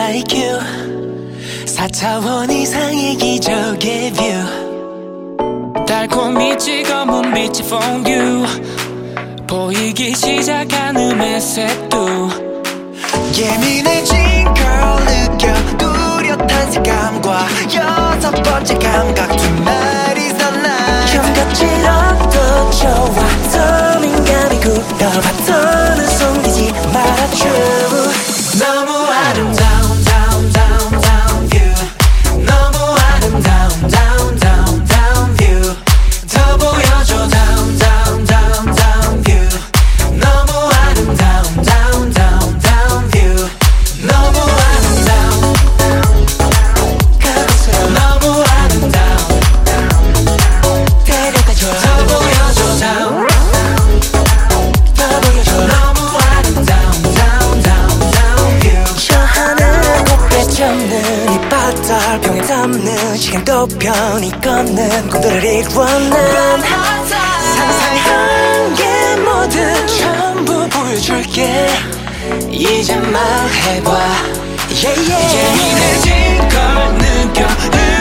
like you 4차원 이상의 기적의 뷰 달콤히 찍어문 빛이 from you 보이기 시작하는 메세도 예민해진 girl 느껴 뚜렷한 색감과 여섯 번째 감각 두 마리서 날 감각질 얻어 좋아 더 민감히 굳어 바톤은 숨기지 말아줘 너무 아름다운 down down down view 너무 아름다운 down down down view 더 보여줘 down down down down view 너무 아름다운 down down down view 너무 아름다운 그곳으로 너무 아름다운 데려가줘 더 보여줘 down 더 보여줘 너무 아름다운 down down down view 저 하늘을 곱게 접는 이 바닥 병에 담는 시간도 편히 걷는 꿈들을 이뤄낸 상상한 게 모두 전부 보여줄게 이제 말해봐 yeah, yeah. 예민해진 걸 느껴